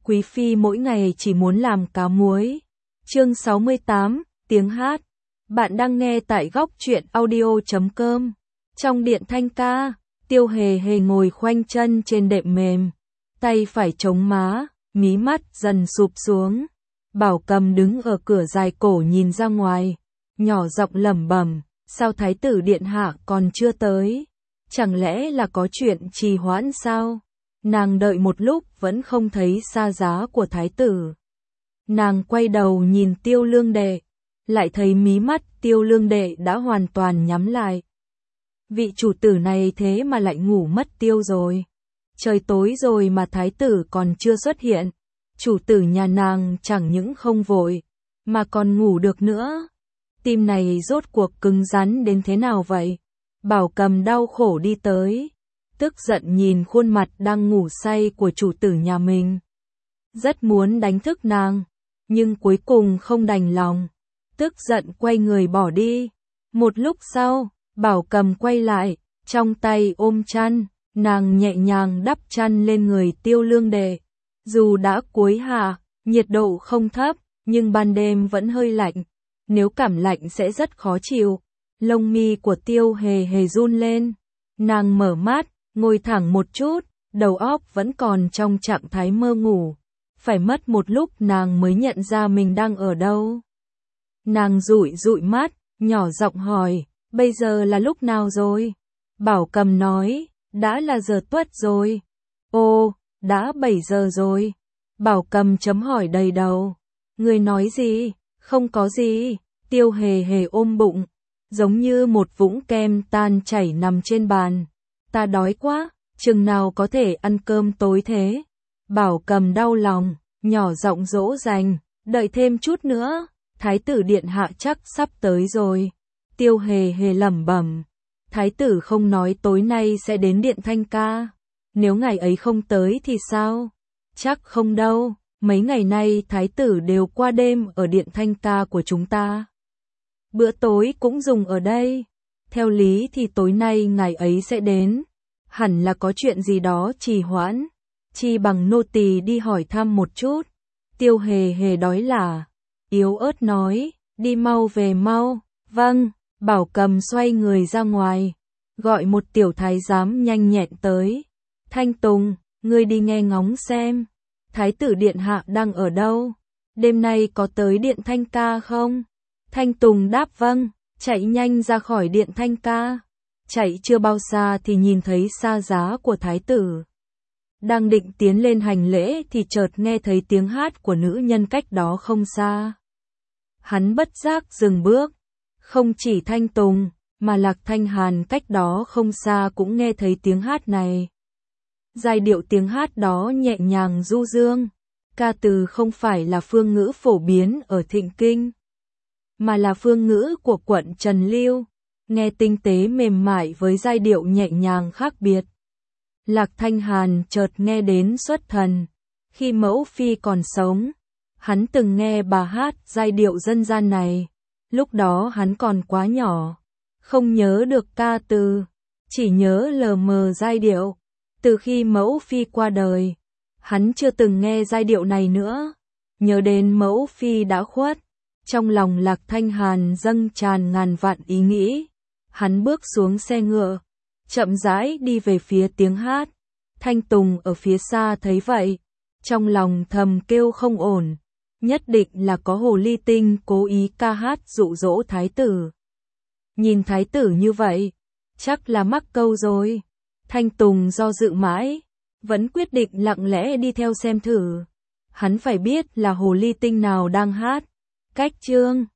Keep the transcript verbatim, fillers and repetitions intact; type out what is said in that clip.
Quý phi mỗi ngày chỉ muốn làm cá muối. Chương sáu mươi tám, tiếng hát. Bạn đang nghe tại góc truyện audio chấm com. Trong điện thanh ca, Tiêu Hề Hề ngồi khoanh chân trên đệm mềm, tay phải chống má, mí mắt dần sụp xuống. Bảo Cầm đứng ở cửa dài cổ nhìn ra ngoài, nhỏ giọng lẩm bẩm, sao thái tử điện hạ còn chưa tới? Chẳng lẽ là có chuyện trì hoãn sao? Nàng đợi một lúc vẫn không thấy xa giá của thái tử. Nàng quay đầu nhìn Tiêu Lương Đệ, lại thấy mí mắt Tiêu Lương Đệ đã hoàn toàn nhắm lại. Vị chủ tử này thế mà lại ngủ mất tiêu rồi. Trời tối rồi mà thái tử còn chưa xuất hiện. Chủ tử nhà nàng chẳng những không vội, mà còn ngủ được nữa. Tim này rốt cuộc cứng rắn đến thế nào vậy? Bảo Cầm đau khổ đi tới, tức giận nhìn khuôn mặt đang ngủ say của chủ tử nhà mình. Rất muốn đánh thức nàng, nhưng cuối cùng không đành lòng, tức giận quay người bỏ đi. Một lúc sau, Bảo Cầm quay lại, trong tay ôm chăn, nàng nhẹ nhàng đắp chăn lên người Tiêu Lương Đệ. Dù đã cuối hạ, nhiệt độ không thấp, nhưng ban đêm vẫn hơi lạnh. Nếu cảm lạnh sẽ rất khó chịu. Lông mi của Tiêu Hề Hề run lên. Nàng mở mắt, ngồi thẳng một chút, đầu óc vẫn còn trong trạng thái mơ ngủ. Phải mất một lúc nàng mới nhận ra mình đang ở đâu. Nàng dụi dụi mắt, nhỏ giọng hỏi, bây giờ là lúc nào rồi? Bảo Cầm nói, đã là giờ tuất rồi. Ồ, đã bảy giờ rồi. Bảo Cầm chấm hỏi đầy đầu. Người nói gì? Không có gì. Tiêu Hề Hề ôm bụng, giống như một vũng kem tan chảy nằm trên bàn. Ta đói quá, chừng nào có thể ăn cơm tối thế? Bảo Cầm đau lòng, nhỏ giọng dỗ dành, đợi thêm chút nữa, thái tử điện hạ chắc sắp tới rồi. Tiêu Hề Hề lẩm bẩm, thái tử không nói tối nay sẽ đến điện thanh ca. Nếu ngày ấy không tới thì sao? Chắc không đâu, mấy ngày nay thái tử đều qua đêm ở điện thanh ca của chúng ta. Bữa tối cũng dùng ở đây. Theo lý thì tối nay ngày ấy sẽ đến. Hẳn là có chuyện gì đó trì hoãn. Chi bằng nô tỳ đi hỏi thăm một chút. Tiêu Hề Hề đói là, yếu ớt nói, đi mau về mau. Vâng. Bảo Cầm xoay người ra ngoài, gọi một tiểu thái giám nhanh nhẹn tới. Thanh Tùng, ngươi đi nghe ngóng xem, thái tử điện hạ đang ở đâu? Đêm nay có tới điện thanh ca không? Thanh Tùng đáp vâng, chạy nhanh ra khỏi điện thanh ca. Chạy chưa bao xa thì nhìn thấy xa giá của thái tử. Đang định tiến lên hành lễ thì chợt nghe thấy tiếng hát của nữ nhân cách đó không xa. Hắn bất giác dừng bước. Không chỉ Thanh Tùng, mà Lạc Thanh Hàn cách đó không xa cũng nghe thấy tiếng hát này. Giai điệu tiếng hát đó nhẹ nhàng du dương. Ca từ không phải là phương ngữ phổ biến ở Thịnh Kinh, mà là phương ngữ của quận Trần Lưu, nghe tinh tế mềm mại với giai điệu nhẹ nhàng khác biệt. Lạc Thanh Hàn chợt nghe đến xuất thần. Khi mẫu phi còn sống, hắn từng nghe bà hát giai điệu dân gian này. Lúc đó hắn còn quá nhỏ, không nhớ được ca từ, chỉ nhớ lờ mờ giai điệu. Từ khi mẫu phi qua đời, hắn chưa từng nghe giai điệu này nữa. Nhớ đến mẫu phi đã khuất, trong lòng Lạc Thanh Hàn dâng tràn ngàn vạn ý nghĩ. Hắn bước xuống xe ngựa, chậm rãi đi về phía tiếng hát. Thanh Tùng ở phía xa thấy vậy, trong lòng thầm kêu không ổn. Nhất định là có hồ ly tinh cố ý ca hát dụ dỗ thái tử. Nhìn thái tử như vậy, chắc là mắc câu rồi. Thanh Tùng do dự mãi, vẫn quyết định lặng lẽ đi theo xem thử. Hắn phải biết là hồ ly tinh nào đang hát. Cách chương